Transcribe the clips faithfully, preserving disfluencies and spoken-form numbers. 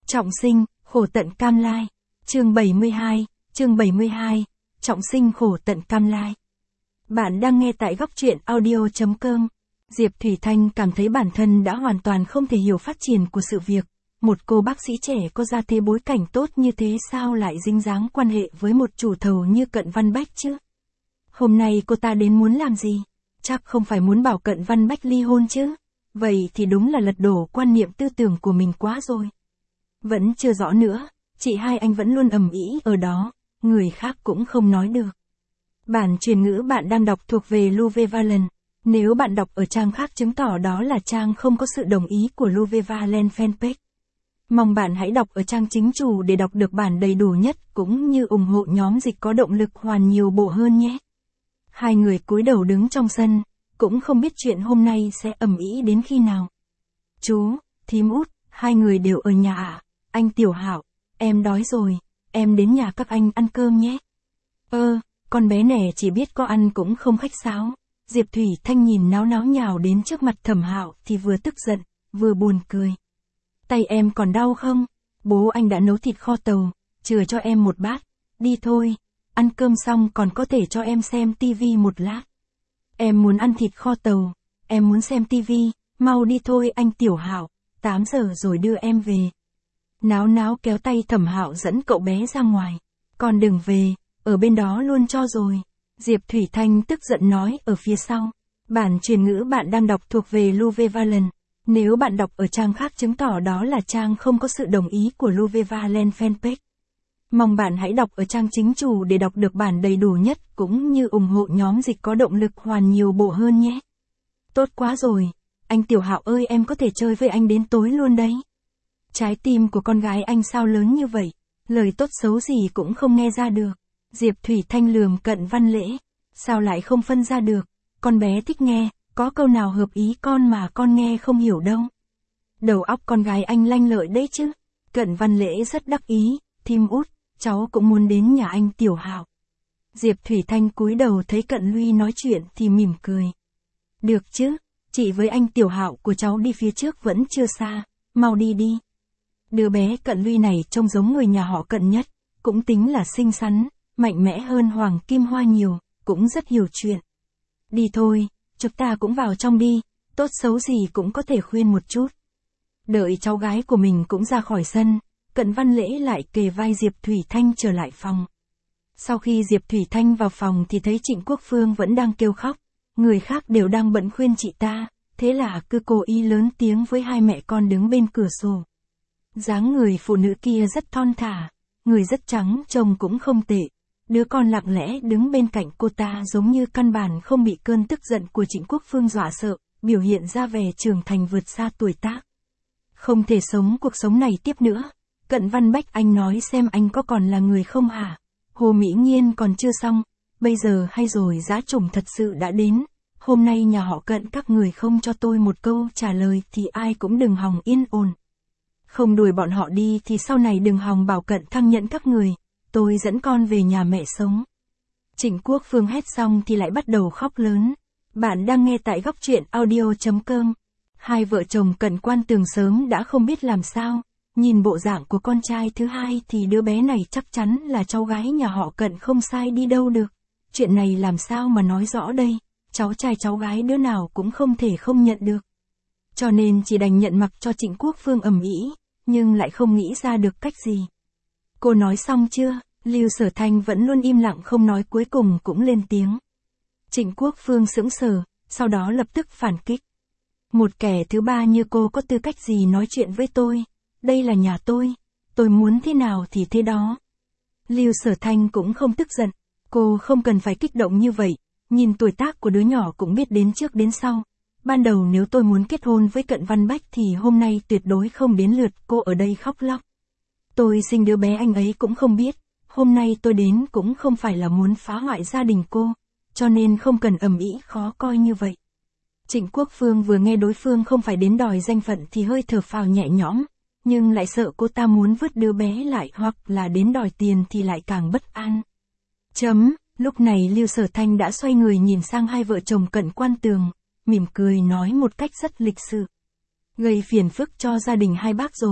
Trọng sinh, khổ tận cam lai. Chương bảy mươi hai, chương bảy mươi hai, trọng sinh khổ tận cam lai. Bạn đang nghe tại góc truyện audio chấm com. Diệp Thủy Thanh cảm thấy bản thân đã hoàn toàn không thể hiểu phát triển của sự việc. Một cô bác sĩ trẻ có gia thế bối cảnh tốt như thế sao lại dính dáng quan hệ với một chủ thầu như Cận Văn Bách chứ? Hôm nay cô ta đến muốn làm gì? Chắc không phải muốn bảo Cận Văn Bách ly hôn chứ? Vậy thì đúng là lật đổ quan niệm tư tưởng của mình quá rồi. Vẫn chưa rõ nữa, chị hai anh vẫn luôn ầm ĩ ở đó, người khác cũng không nói được. Bản truyền ngữ bạn đang đọc thuộc về Louve Valen. Nếu bạn đọc ở trang khác chứng tỏ đó là trang không có sự đồng ý của Louve Valen fanpage. Mong bạn hãy đọc ở trang chính chủ để đọc được bản đầy đủ nhất cũng như ủng hộ nhóm dịch có động lực hoàn nhiều bộ hơn nhé. Hai người cúi đầu đứng trong sân, cũng không biết chuyện hôm nay sẽ ầm ĩ đến khi nào. Chú, thím Út, hai người đều ở nhà ạ. Anh Tiểu Hạo, em đói rồi, em đến nhà các anh ăn cơm nhé. Ơ, con bé nẻ chỉ biết có ăn cũng không khách sáo. Diệp Thủy Thanh nhìn náo náo nhào đến trước mặt Thẩm Hạo thì vừa tức giận, vừa buồn cười. Tay em còn đau không? Bố anh đã nấu thịt kho tàu, chừa cho em một bát. Đi thôi, ăn cơm xong còn có thể cho em xem tivi một lát. Em muốn ăn thịt kho tàu, em muốn xem tivi, mau đi thôi anh Tiểu Hạo, tám giờ rồi đưa em về. Náo náo kéo tay Thẩm Hạo dẫn cậu bé ra ngoài. Con đừng về, ở bên đó luôn cho rồi. Diệp Thủy Thanh tức giận nói ở phía sau. Bản truyền ngữ bạn đang đọc thuộc về Louve Valen. Nếu bạn đọc ở trang khác chứng tỏ đó là trang không có sự đồng ý của Louve Valen fanpage. Mong bạn hãy đọc ở trang chính chủ để đọc được bản đầy đủ nhất cũng như ủng hộ nhóm dịch có động lực hoàn nhiều bộ hơn nhé. Tốt quá rồi, anh Tiểu Hạo ơi, em có thể chơi với anh đến tối luôn đấy. Trái tim của con gái anh sao lớn như vậy, lời tốt xấu gì cũng không nghe ra được. Diệp Thủy Thanh lườm Cận Văn Lễ, sao lại không phân ra được, con bé thích nghe, có câu nào hợp ý con mà con nghe không hiểu đâu. Đầu óc con gái anh lanh lợi đấy chứ. Cận Văn Lễ rất đắc ý, thím Út, cháu cũng muốn đến nhà anh Tiểu Hạo. Diệp Thủy Thanh cúi đầu thấy Cận Luy nói chuyện thì mỉm cười. Được chứ, chị với anh Tiểu Hạo của cháu đi phía trước vẫn chưa xa, mau đi đi. Đứa bé Cận Luy này trông giống người nhà họ Cận nhất, cũng tính là xinh xắn, mạnh mẽ hơn Hoàng Kim Hoa nhiều, cũng rất hiểu chuyện. Đi thôi, chúng ta cũng vào trong đi, tốt xấu gì cũng có thể khuyên một chút. Đợi cháu gái của mình cũng ra khỏi sân, Cận Văn Lễ lại kề vai Diệp Thủy Thanh trở lại phòng. Sau khi Diệp Thủy Thanh vào phòng thì thấy Trịnh Quốc Phương vẫn đang kêu khóc, người khác đều đang bận khuyên chị ta, thế là cứ cố ý lớn tiếng với hai mẹ con đứng bên cửa sổ. Dáng người phụ nữ kia rất thon thả, người rất trắng trông cũng không tệ. Đứa con lặng lẽ đứng bên cạnh cô ta giống như căn bản không bị cơn tức giận của Trịnh Quốc Phương dọa sợ, biểu hiện ra vẻ trưởng thành vượt xa tuổi tác. Không thể sống cuộc sống này tiếp nữa. Cận Văn Bách anh nói xem anh có còn là người không hả? Hồ Mỹ Nhiên còn chưa xong, bây giờ hay rồi, giá chủng thật sự đã đến. Hôm nay nhà họ Cận các người không cho tôi một câu trả lời thì ai cũng đừng hòng yên ổn. Không đuổi bọn họ đi thì sau này đừng hòng bảo Cận Thăng nhận các người. Tôi dẫn con về nhà mẹ sống. Trịnh Quốc Phương hét xong thì lại bắt đầu khóc lớn. Bạn đang nghe tại góc truyện audio chấm com. Hai vợ chồng Cận Quan Tường sớm đã không biết làm sao. Nhìn bộ dạng của con trai thứ hai thì đứa bé này chắc chắn là cháu gái nhà họ Cận không sai đi đâu được. Chuyện này làm sao mà nói rõ đây, cháu trai cháu gái đứa nào cũng không thể không nhận được. Cho nên chỉ đành nhận mặc cho Trịnh Quốc Phương ầm ĩ, nhưng lại không nghĩ ra được cách gì. Cô nói xong chưa? Lưu Sở Thanh vẫn luôn im lặng không nói, cuối cùng cũng lên tiếng. Trịnh Quốc Phương sững sờ, sau đó lập tức phản kích. Một kẻ thứ ba như cô có tư cách gì nói chuyện với tôi? Đây là nhà tôi, tôi muốn thế nào thì thế đó. Lưu Sở Thanh cũng không tức giận, cô không cần phải kích động như vậy, nhìn tuổi tác của đứa nhỏ cũng biết đến trước đến sau. Ban đầu nếu tôi muốn kết hôn với Cận Văn Bách thì hôm nay tuyệt đối không đến lượt cô ở đây khóc lóc. Tôi sinh đứa bé anh ấy cũng không biết, hôm nay tôi đến cũng không phải là muốn phá hoại gia đình cô, cho nên không cần ầm ĩ khó coi như vậy. Trịnh Quốc Phương vừa nghe đối phương không phải đến đòi danh phận thì hơi thở phào nhẹ nhõm, nhưng lại sợ cô ta muốn vứt đứa bé lại hoặc là đến đòi tiền thì lại càng bất an. Chấm, lúc này Lưu Sở Thanh đã xoay người nhìn sang hai vợ chồng Cận Quan Tường, mỉm cười nói một cách rất lịch sự. Gây phiền phức cho gia đình hai bác rồi,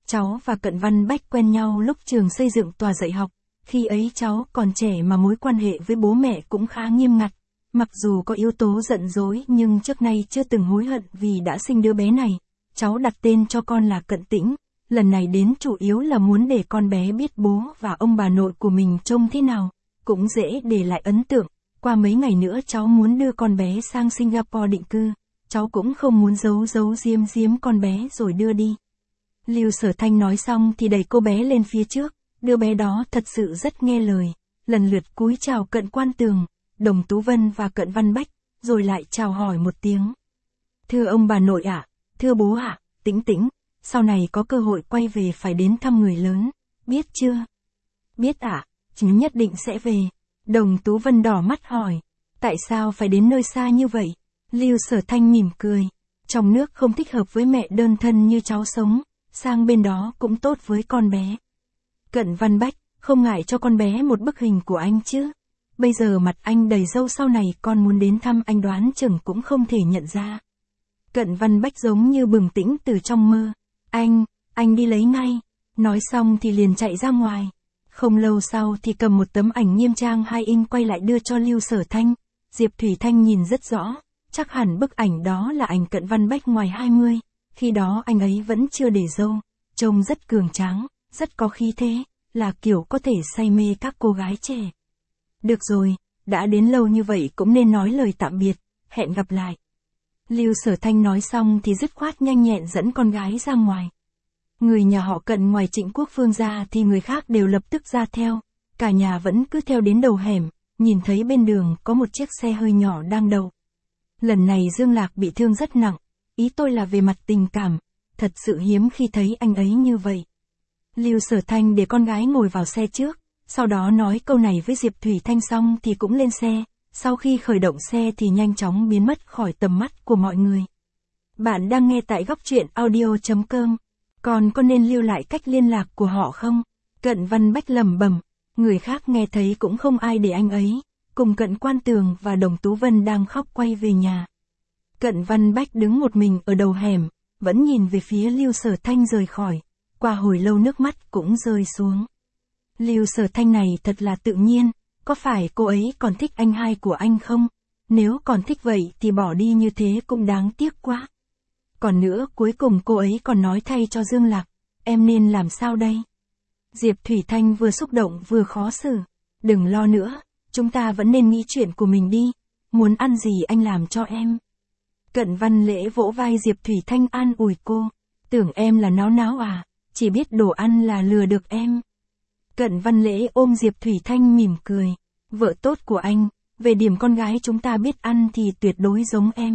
cháu và Cận Văn Bách quen nhau lúc trường xây dựng tòa dạy học. Khi ấy cháu còn trẻ mà mối quan hệ với bố mẹ cũng khá nghiêm ngặt. Mặc dù có yếu tố giận dỗi nhưng trước nay chưa từng hối hận vì đã sinh đứa bé này. Cháu đặt tên cho con là Cận Tĩnh. Lần này đến chủ yếu là muốn để con bé biết bố và ông bà nội của mình trông thế nào. Cũng dễ để lại ấn tượng. Qua mấy ngày nữa cháu muốn đưa con bé sang Singapore định cư. Cháu cũng không muốn giấu giấu giếm giếm con bé rồi đưa đi. Lưu Sở Thanh nói xong thì đẩy cô bé lên phía trước. Đứa bé đó thật sự rất nghe lời. Lần lượt cúi chào Cận Quan Tường, Đồng Tú Vân và Cận Văn Bách, rồi lại chào hỏi một tiếng. Thưa ông bà nội ạ, thưa bố ạ, Tĩnh Tĩnh, sau này có cơ hội quay về phải đến thăm người lớn, biết chưa? Biết ạ, chứ nhất định sẽ về. Đồng Tú Vân đỏ mắt hỏi, tại sao phải đến nơi xa như vậy? Lưu Sở Thanh mỉm cười, trong nước không thích hợp với mẹ đơn thân như cháu sống, sang bên đó cũng tốt với con bé. Cận Văn Bách, không ngại cho con bé một bức hình của anh chứ? Bây giờ mặt anh đầy râu, sau này con muốn đến thăm anh đoán chừng cũng không thể nhận ra. Cận Văn Bách giống như bừng tỉnh từ trong mơ. Anh, anh đi lấy ngay. Nói xong thì liền chạy ra ngoài. Không lâu sau thì cầm một tấm ảnh nghiêm trang hai inch quay lại đưa cho Lưu Sở Thanh. Diệp Thủy Thanh nhìn rất rõ, chắc hẳn bức ảnh đó là ảnh Cận Văn Bách ngoài hai mươi. Khi đó anh ấy vẫn chưa để râu, trông rất cường tráng, rất có khí thế, là kiểu có thể say mê các cô gái trẻ. Được rồi, đã đến lâu như vậy cũng nên nói lời tạm biệt, hẹn gặp lại. Lưu Sở Thanh nói xong thì dứt khoát nhanh nhẹn dẫn con gái ra ngoài. Người nhà họ Cận ngoài Trịnh Quốc Phương ra thì người khác đều lập tức ra theo, cả nhà vẫn cứ theo đến đầu hẻm, nhìn thấy bên đường có một chiếc xe hơi nhỏ đang đậu. Lần này Dương Lạc bị thương rất nặng, ý tôi là về mặt tình cảm, thật sự hiếm khi thấy anh ấy như vậy. Lưu Sở Thanh để con gái ngồi vào xe trước, sau đó nói câu này với Diệp Thủy Thanh xong thì cũng lên xe, sau khi khởi động xe thì nhanh chóng biến mất khỏi tầm mắt của mọi người. Bạn đang nghe tại góc truyện audio chấm com, còn có nên lưu lại cách liên lạc của họ không? Cận Văn Bách lẩm bẩm, người khác nghe thấy cũng không ai để anh ấy, cùng Cận Quan Tường và Đồng Tú Vân đang khóc quay về nhà. Cận Văn Bách đứng một mình ở đầu hẻm, vẫn nhìn về phía Lưu Sở Thanh rời khỏi, qua hồi lâu nước mắt cũng rơi xuống. Lưu Sở Thanh này thật là tự nhiên, có phải cô ấy còn thích anh hai của anh không? Nếu còn thích vậy thì bỏ đi như thế cũng đáng tiếc quá. Còn nữa cuối cùng cô ấy còn nói thay cho Dương Lạc, em nên làm sao đây? Diệp Thủy Thanh vừa xúc động vừa khó xử, đừng lo nữa, chúng ta vẫn nên nghĩ chuyện của mình đi, muốn ăn gì anh làm cho em. Cận Văn Lễ vỗ vai Diệp Thủy Thanh an ủi cô, tưởng em là náo náo à, chỉ biết đồ ăn là lừa được em. Cận Văn Lễ ôm Diệp Thủy Thanh mỉm cười, vợ tốt của anh, về điểm con gái chúng ta biết ăn thì tuyệt đối giống em.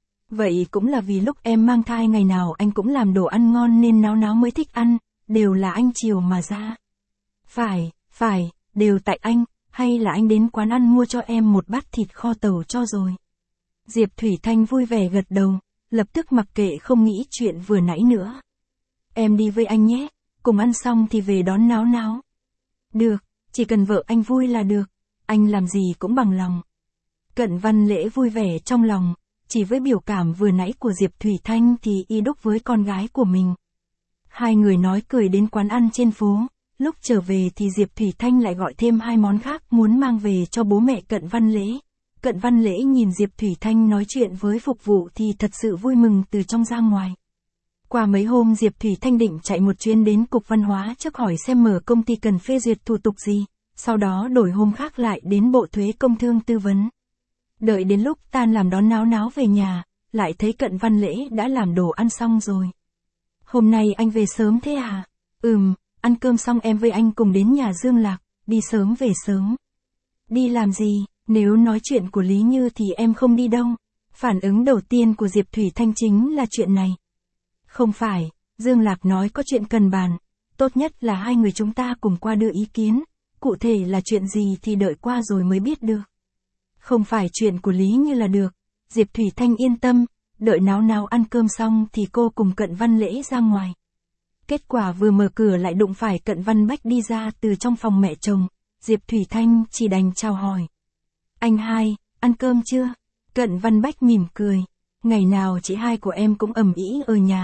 Vậy cũng là vì lúc em mang thai ngày nào anh cũng làm đồ ăn ngon nên náo náo mới thích ăn, đều là anh chiều mà ra. Phải, phải, đều tại anh, hay là anh đến quán ăn mua cho em một bát thịt kho tàu cho rồi. Diệp Thủy Thanh vui vẻ gật đầu, lập tức mặc kệ không nghĩ chuyện vừa nãy nữa. Em đi với anh nhé, cùng ăn xong thì về đón náo náo. Được, chỉ cần vợ anh vui là được, anh làm gì cũng bằng lòng. Cận Văn Lễ vui vẻ trong lòng, chỉ với biểu cảm vừa nãy của Diệp Thủy Thanh thì y đúc với con gái của mình. Hai người nói cười đến quán ăn trên phố, lúc trở về thì Diệp Thủy Thanh lại gọi thêm hai món khác muốn mang về cho bố mẹ Cận Văn Lễ. Cận Văn Lễ nhìn Diệp Thủy Thanh nói chuyện với phục vụ thì thật sự vui mừng từ trong ra ngoài. Qua mấy hôm Diệp Thủy Thanh định chạy một chuyến đến Cục Văn hóa trước hỏi xem mở công ty cần phê duyệt thủ tục gì, sau đó đổi hôm khác lại đến Bộ Thuế Công Thương tư vấn. Đợi đến lúc tan làm đón náo náo về nhà, lại thấy Cận Văn Lễ đã làm đồ ăn xong rồi. Hôm nay anh về sớm thế à? Ừm, ăn cơm xong em với anh cùng đến nhà Dương Lạc, đi sớm về sớm. Đi làm gì? Nếu nói chuyện của Lý Như thì em không đi đâu. Phản ứng đầu tiên của Diệp Thủy Thanh chính là chuyện này. Không phải, Dương Lạc nói có chuyện cần bàn, tốt nhất là hai người chúng ta cùng qua đưa ý kiến, cụ thể là chuyện gì thì đợi qua rồi mới biết được. Không phải chuyện của Lý Như là được, Diệp Thủy Thanh yên tâm, đợi náo náo ăn cơm xong thì cô cùng Cận Văn Lễ ra ngoài. Kết quả vừa mở cửa lại đụng phải Cận Văn Bách đi ra từ trong phòng mẹ chồng, Diệp Thủy Thanh chỉ đành chào hỏi. Anh hai, ăn cơm chưa? Cận Văn Bách mỉm cười, ngày nào chị hai của em cũng ầm ĩ ở nhà,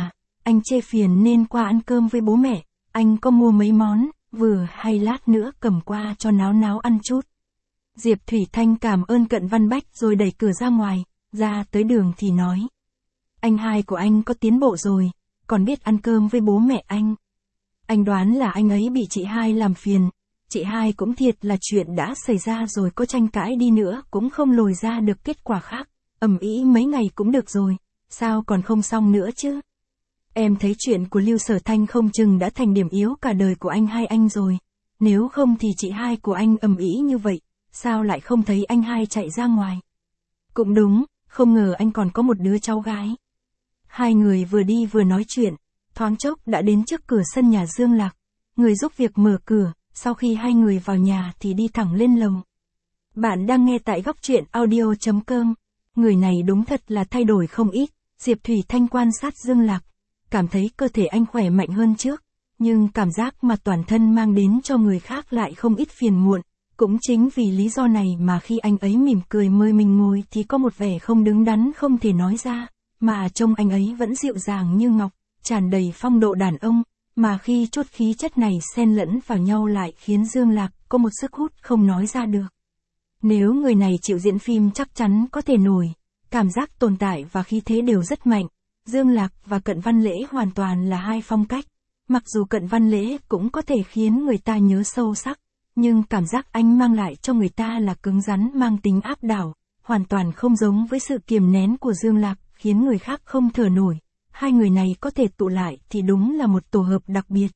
anh chê phiền nên qua ăn cơm với bố mẹ, anh có mua mấy món, vừa hay lát nữa cầm qua cho náo náo ăn chút. Diệp Thủy Thanh cảm ơn Cận Văn Bách rồi đẩy cửa ra ngoài, ra tới đường thì nói. Anh hai của anh có tiến bộ rồi, còn biết ăn cơm với bố mẹ anh. Anh đoán là anh ấy bị chị hai làm phiền, chị hai cũng thiệt là chuyện đã xảy ra rồi, có tranh cãi đi nữa cũng không lồi ra được kết quả khác, ầm ĩ mấy ngày cũng được rồi, sao còn không xong nữa chứ. Em thấy chuyện của Lưu Sở Thanh không chừng đã thành điểm yếu cả đời của anh hai anh rồi, nếu không thì chị hai của anh ầm ĩ như vậy, sao lại không thấy anh hai chạy ra ngoài. Cũng đúng, không ngờ anh còn có một đứa cháu gái. Hai người vừa đi vừa nói chuyện, thoáng chốc đã đến trước cửa sân nhà Dương Lạc. Người giúp việc mở cửa, sau khi hai người vào nhà thì đi thẳng lên lầu. Bạn đang nghe tại góc truyện audio chấm com. Người này đúng thật là thay đổi không ít. Diệp Thủy Thanh quan sát Dương Lạc, cảm thấy cơ thể anh khỏe mạnh hơn trước, nhưng cảm giác mà toàn thân mang đến cho người khác lại không ít phiền muộn. Cũng chính vì lý do này mà khi anh ấy mỉm cười mời mình ngồi thì có một vẻ không đứng đắn không thể nói ra, mà trông anh ấy vẫn dịu dàng như ngọc, tràn đầy phong độ đàn ông, mà khi chút khí chất này xen lẫn vào nhau lại khiến Dương Lạc có một sức hút không nói ra được. Nếu người này chịu diễn phim chắc chắn có thể nổi, cảm giác tồn tại và khí thế đều rất mạnh. Dương Lạc và Cận Văn Lễ hoàn toàn là hai phong cách, mặc dù Cận Văn Lễ cũng có thể khiến người ta nhớ sâu sắc, nhưng cảm giác anh mang lại cho người ta là cứng rắn mang tính áp đảo, hoàn toàn không giống với sự kiềm nén của Dương Lạc, khiến người khác không thở nổi. Hai người này có thể tụ lại thì đúng là một tổ hợp đặc biệt.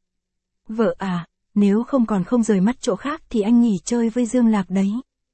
Vợ à, nếu không còn không rời mắt chỗ khác thì anh nghỉ chơi với Dương Lạc đấy.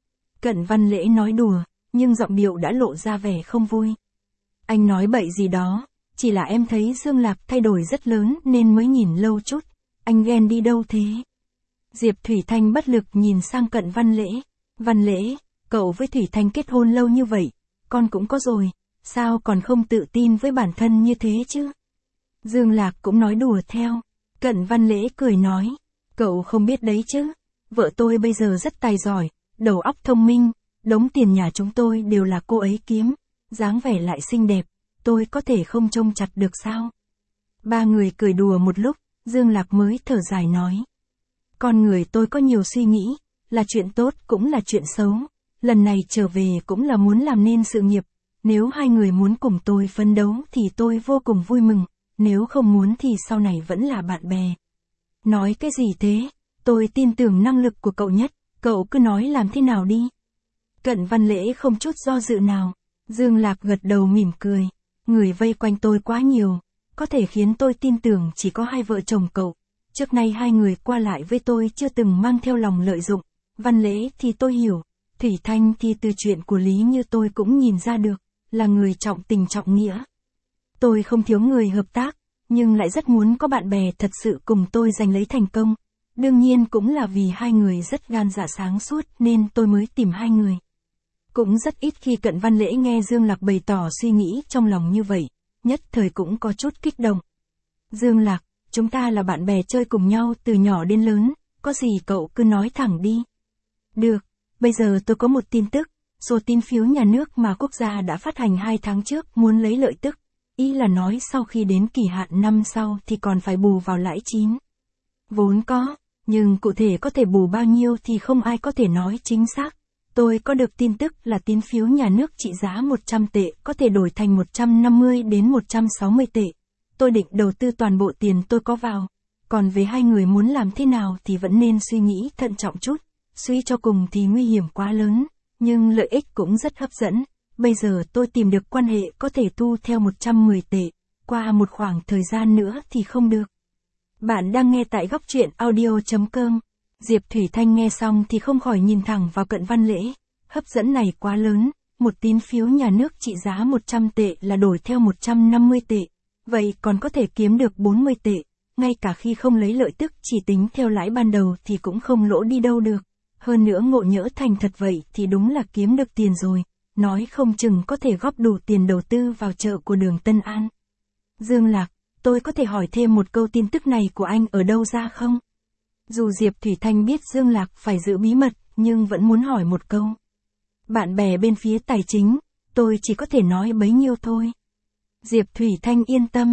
Cận Văn Lễ nói đùa, nhưng giọng điệu đã lộ ra vẻ không vui. Anh nói bậy gì đó, chỉ là em thấy Dương Lạc thay đổi rất lớn nên mới nhìn lâu chút, anh ghen đi đâu thế? Diệp Thủy Thanh bất lực nhìn sang Cận Văn Lễ. Văn Lễ, cậu với Thủy Thanh kết hôn lâu như vậy, con cũng có rồi, sao còn không tự tin với bản thân như thế chứ? Dương Lạc cũng nói đùa theo. Cận Văn Lễ cười nói, cậu không biết đấy chứ, vợ tôi bây giờ rất tài giỏi, đầu óc thông minh, đống tiền nhà chúng tôi đều là cô ấy kiếm, dáng vẻ lại xinh đẹp, tôi có thể không trông chặt được sao? Ba người cười đùa một lúc, Dương Lạc mới thở dài nói. Con người tôi có nhiều suy nghĩ, là chuyện tốt cũng là chuyện xấu, lần này trở về cũng là muốn làm nên sự nghiệp, nếu hai người muốn cùng tôi phấn đấu thì tôi vô cùng vui mừng, nếu không muốn thì sau này vẫn là bạn bè. Nói cái gì thế, tôi tin tưởng năng lực của cậu nhất, cậu cứ nói làm thế nào đi. Cận Văn Lễ không chút do dự nào, Dương Lạc gật đầu mỉm cười, người vây quanh tôi quá nhiều, có thể khiến tôi tin tưởng chỉ có hai vợ chồng cậu. Trước nay hai người qua lại với tôi chưa từng mang theo lòng lợi dụng, Văn Lễ thì tôi hiểu, Thủy Thanh thì từ chuyện của Lý Như tôi cũng nhìn ra được, là người trọng tình trọng nghĩa. Tôi không thiếu người hợp tác, nhưng lại rất muốn có bạn bè thật sự cùng tôi giành lấy thành công. Đương nhiên cũng là vì hai người rất gan dạ sáng suốt nên tôi mới tìm hai người. Cũng rất ít khi Cận Văn Lễ nghe Dương Lạc bày tỏ suy nghĩ trong lòng như vậy, nhất thời cũng có chút kích động. Dương Lạc, chúng ta là bạn bè chơi cùng nhau từ nhỏ đến lớn, có gì cậu cứ nói thẳng đi. Được, bây giờ tôi có một tin tức, số tín phiếu nhà nước mà quốc gia đã phát hành hai tháng trước muốn lấy lợi tức, ý là nói sau khi đến kỳ hạn năm sau thì còn phải bù vào lãi chín. Vốn có, nhưng cụ thể có thể bù bao nhiêu thì không ai có thể nói chính xác. Tôi có được tin tức là tín phiếu nhà nước trị giá một trăm tệ có thể đổi thành một trăm năm mươi đến một trăm sáu mươi tệ. Tôi định đầu tư toàn bộ tiền tôi có vào. Còn về hai người muốn làm thế nào thì vẫn nên suy nghĩ thận trọng chút. Suy cho cùng thì nguy hiểm quá lớn, nhưng lợi ích cũng rất hấp dẫn. Bây giờ tôi tìm được quan hệ có thể thu theo một trăm mười tệ. Qua một khoảng thời gian nữa thì không được. Bạn đang nghe tại góc truyện audio chấm com. Diệp Thủy Thanh nghe xong thì không khỏi nhìn thẳng vào Cận Văn Lễ. Hấp dẫn này quá lớn, một tín phiếu nhà nước trị giá một trăm tệ là đổi theo một trăm năm mươi tệ. Vậy còn có thể kiếm được bốn mươi tệ, ngay cả khi không lấy lợi tức chỉ tính theo lãi ban đầu thì cũng không lỗ đi đâu được. Hơn nữa ngộ nhỡ thành thật vậy thì đúng là kiếm được tiền rồi, nói không chừng có thể góp đủ tiền đầu tư vào chợ của đường Tân An. Dương Lạc, tôi có thể hỏi thêm một câu tin tức này của anh ở đâu ra không? Dù Diệp Thủy Thanh biết Dương Lạc phải giữ bí mật, nhưng vẫn muốn hỏi một câu. Bạn bè bên phía tài chính, tôi chỉ có thể nói bấy nhiêu thôi. Diệp Thủy Thanh yên tâm,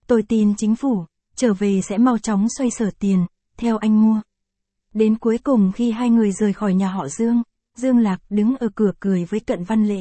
Tôi tin chính phủ, trở về sẽ mau chóng xoay sở tiền, theo anh mua. Đến cuối cùng khi hai người rời khỏi nhà họ Dương, Dương Lạc đứng ở cửa cười với Cận Văn Lễ.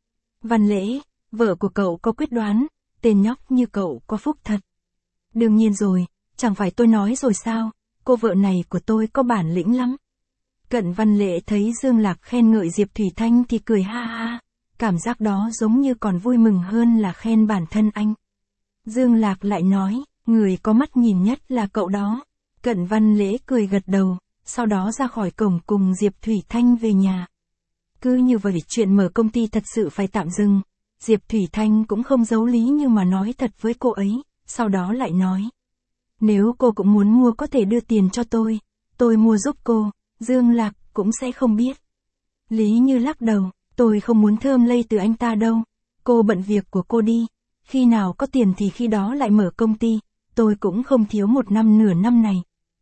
Văn Lễ, vợ của cậu có quyết đoán, tên nhóc như cậu có phúc thật. Đương nhiên rồi, chẳng phải tôi nói rồi sao, cô vợ này của tôi có bản lĩnh lắm. Cận Văn Lễ thấy Dương Lạc khen ngợi Diệp Thủy Thanh thì cười ha ha, cảm giác đó giống như còn vui mừng hơn là khen bản thân anh. Dương Lạc lại nói, người có mắt nhìn nhất là cậu đó. Cận Văn Lễ cười gật đầu, sau đó ra khỏi cổng cùng Diệp Thủy Thanh về nhà. Cứ như vậy chuyện mở công ty thật sự phải tạm dừng. Diệp Thủy Thanh cũng không giấu lý nhưng mà nói thật với cô ấy, sau đó lại nói. Nếu cô cũng muốn mua có thể đưa tiền cho tôi, tôi mua giúp cô, Dương Lạc cũng sẽ không biết. Lý Như lắc đầu, tôi không muốn thơm lây từ anh ta đâu, cô bận việc của cô đi, khi nào có tiền thì khi đó lại mở công ty, tôi cũng không thiếu một năm nửa năm này.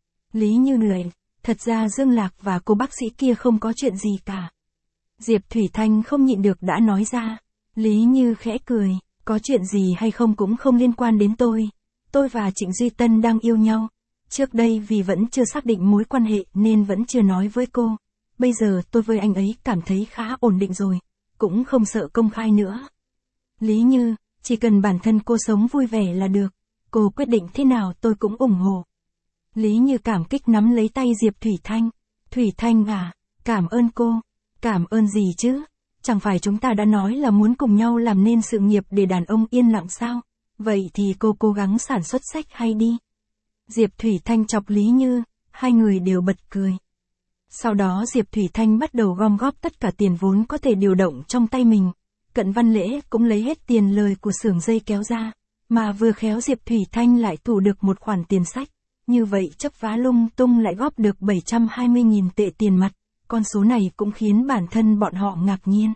Lý Như lười, thật ra Dương Lạc và cô bác sĩ kia không có chuyện gì cả. Diệp Thủy Thanh không nhịn được đã nói ra. Lý Như khẽ cười, có chuyện gì hay không cũng không liên quan đến tôi. Tôi và Trịnh Duy Tân đang yêu nhau. Trước đây vì vẫn chưa xác định mối quan hệ nên vẫn chưa nói với cô. Bây giờ tôi với anh ấy cảm thấy khá ổn định rồi, cũng không sợ công khai nữa. Lý Như, chỉ cần bản thân cô sống vui vẻ là được. Cô quyết định thế nào tôi cũng ủng hộ. Lý Như cảm kích nắm lấy tay Diệp Thủy Thanh. Thủy Thanh à, cảm ơn cô. Cảm ơn gì chứ? Chẳng phải chúng ta đã nói là muốn cùng nhau làm nên sự nghiệp để đàn ông yên lặng sao? Vậy thì cô cố gắng sản xuất sách hay đi. Diệp Thủy Thanh chọc Lý Như, hai người đều bật cười. Sau đó Diệp Thủy Thanh bắt đầu gom góp tất cả tiền vốn có thể điều động trong tay mình. Cận Văn Lễ cũng lấy hết tiền lời của xưởng dây kéo ra, mà vừa khéo Diệp Thủy Thanh lại thủ được một khoản tiền sách. Như vậy chấp vá lung tung lại góp được bảy trăm hai mươi nghìn tệ tiền mặt, con số này cũng khiến bản thân bọn họ ngạc nhiên.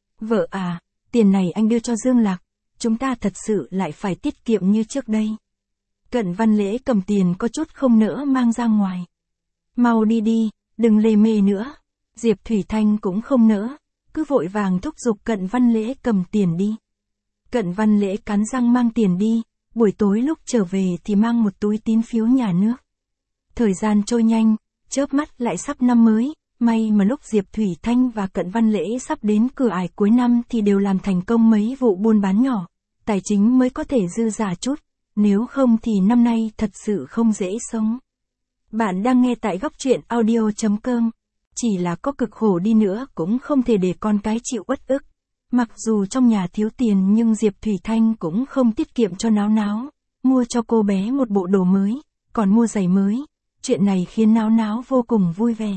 Vợ à, tiền này anh đưa cho Dương Lạc, chúng ta thật sự lại phải tiết kiệm như trước đây. Cận Văn Lễ cầm tiền có chút không nỡ mang ra ngoài. Mau đi đi, đừng lề mề nữa. Diệp Thủy Thanh cũng không nỡ, cứ vội vàng thúc giục Cận Văn Lễ cầm tiền đi. Cận Văn Lễ cắn răng mang tiền đi, buổi tối lúc trở về thì mang một túi tín phiếu nhà nước. Thời gian trôi nhanh, chớp mắt lại sắp năm mới, may mà lúc Diệp Thủy Thanh và Cận Văn Lễ sắp đến cửa ải cuối năm thì đều làm thành công mấy vụ buôn bán nhỏ, tài chính mới có thể dư giả chút, nếu không thì năm nay thật sự không dễ sống. Bạn đang nghe tại góc truyện audio chấm com, chỉ là có cực khổ đi nữa cũng không thể để con cái chịu uất ức. Mặc dù trong nhà thiếu tiền nhưng Diệp Thủy Thanh cũng không tiết kiệm cho Náo Náo, mua cho cô bé một bộ đồ mới, còn mua giày mới. Chuyện này khiến Náo Náo vô cùng vui vẻ.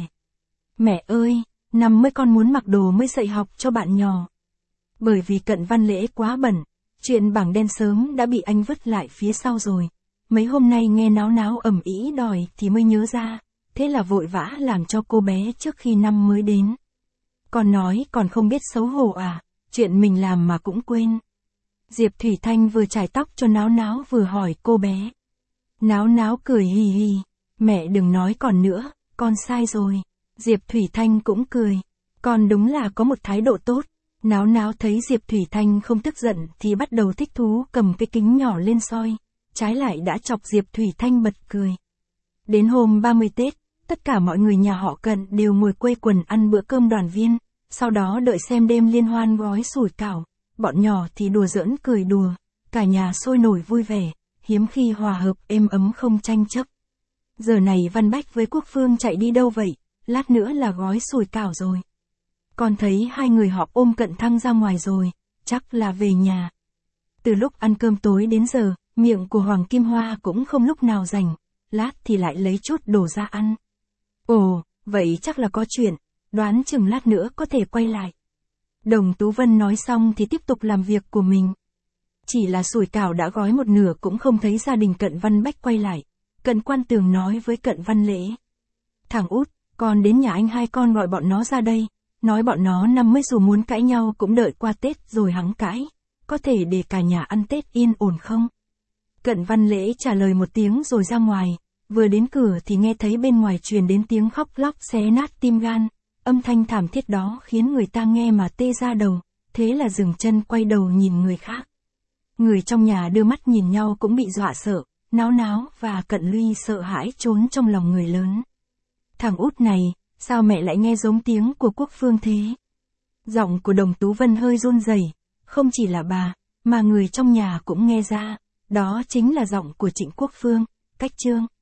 Mẹ ơi, năm mới con muốn mặc đồ mới dạy học cho bạn nhỏ. Bởi vì Cận Văn Lễ quá bẩn, chuyện bảng đen sớm đã bị anh vứt lại phía sau rồi. Mấy hôm nay nghe Náo Náo ầm ĩ đòi thì mới nhớ ra, thế là vội vã làm cho cô bé trước khi năm mới đến. Con nói còn không biết xấu hổ à, chuyện mình làm mà cũng quên. Diệp Thủy Thanh vừa chải tóc cho Náo Náo vừa hỏi cô bé. Náo Náo cười hì hì, mẹ đừng nói còn nữa, con sai rồi. Diệp Thủy Thanh cũng cười, con đúng là có một thái độ tốt. Náo Náo thấy Diệp Thủy Thanh không tức giận thì bắt đầu thích thú cầm cái kính nhỏ lên soi, trái lại đã chọc Diệp Thủy Thanh bật cười. Đến hôm ba mươi Tết, tất cả mọi người nhà họ Cận đều ngồi quây quần ăn bữa cơm đoàn viên, sau đó đợi xem đêm liên hoan gói sủi cảo, bọn nhỏ thì đùa giỡn cười đùa, cả nhà sôi nổi vui vẻ, hiếm khi hòa hợp êm ấm không tranh chấp. Giờ này Văn Bách với Quốc Phương chạy đi đâu vậy, lát nữa là gói sủi cảo rồi. Con thấy hai người họ ôm Cận Thăng ra ngoài rồi, chắc là về nhà. Từ lúc ăn cơm tối đến giờ, miệng của Hoàng Kim Hoa cũng không lúc nào rảnh, lát thì lại lấy chút đồ ra ăn. Ồ, vậy chắc là có chuyện, đoán chừng lát nữa có thể quay lại. Đồng Tú Vân nói xong thì tiếp tục làm việc của mình. Chỉ là sủi cảo đã gói một nửa cũng không thấy gia đình Cận Văn Bách quay lại. Cận Quan Tường nói với Cận Văn Lễ. Thằng út, con đến nhà anh hai con gọi bọn nó ra đây, nói bọn nó năm mới dù muốn cãi nhau cũng đợi qua Tết rồi hẵng cãi, có thể để cả nhà ăn Tết yên ổn không? Cận Văn Lễ trả lời một tiếng rồi ra ngoài, vừa đến cửa thì nghe thấy bên ngoài truyền đến tiếng khóc lóc xé nát tim gan, âm thanh thảm thiết đó khiến người ta nghe mà tê ra đầu, thế là dừng chân quay đầu nhìn người khác. Người trong nhà đưa mắt nhìn nhau cũng bị dọa sợ, náo náo và Cận Ly sợ hãi trốn trong lòng người lớn. Thằng út này, sao mẹ lại nghe giống tiếng của Quốc Phương thế? Giọng của Đồng Tú Vân hơi run rẩy, không chỉ là bà, mà người trong nhà cũng nghe ra, đó chính là giọng của Trịnh Quốc Phương, cách Trương.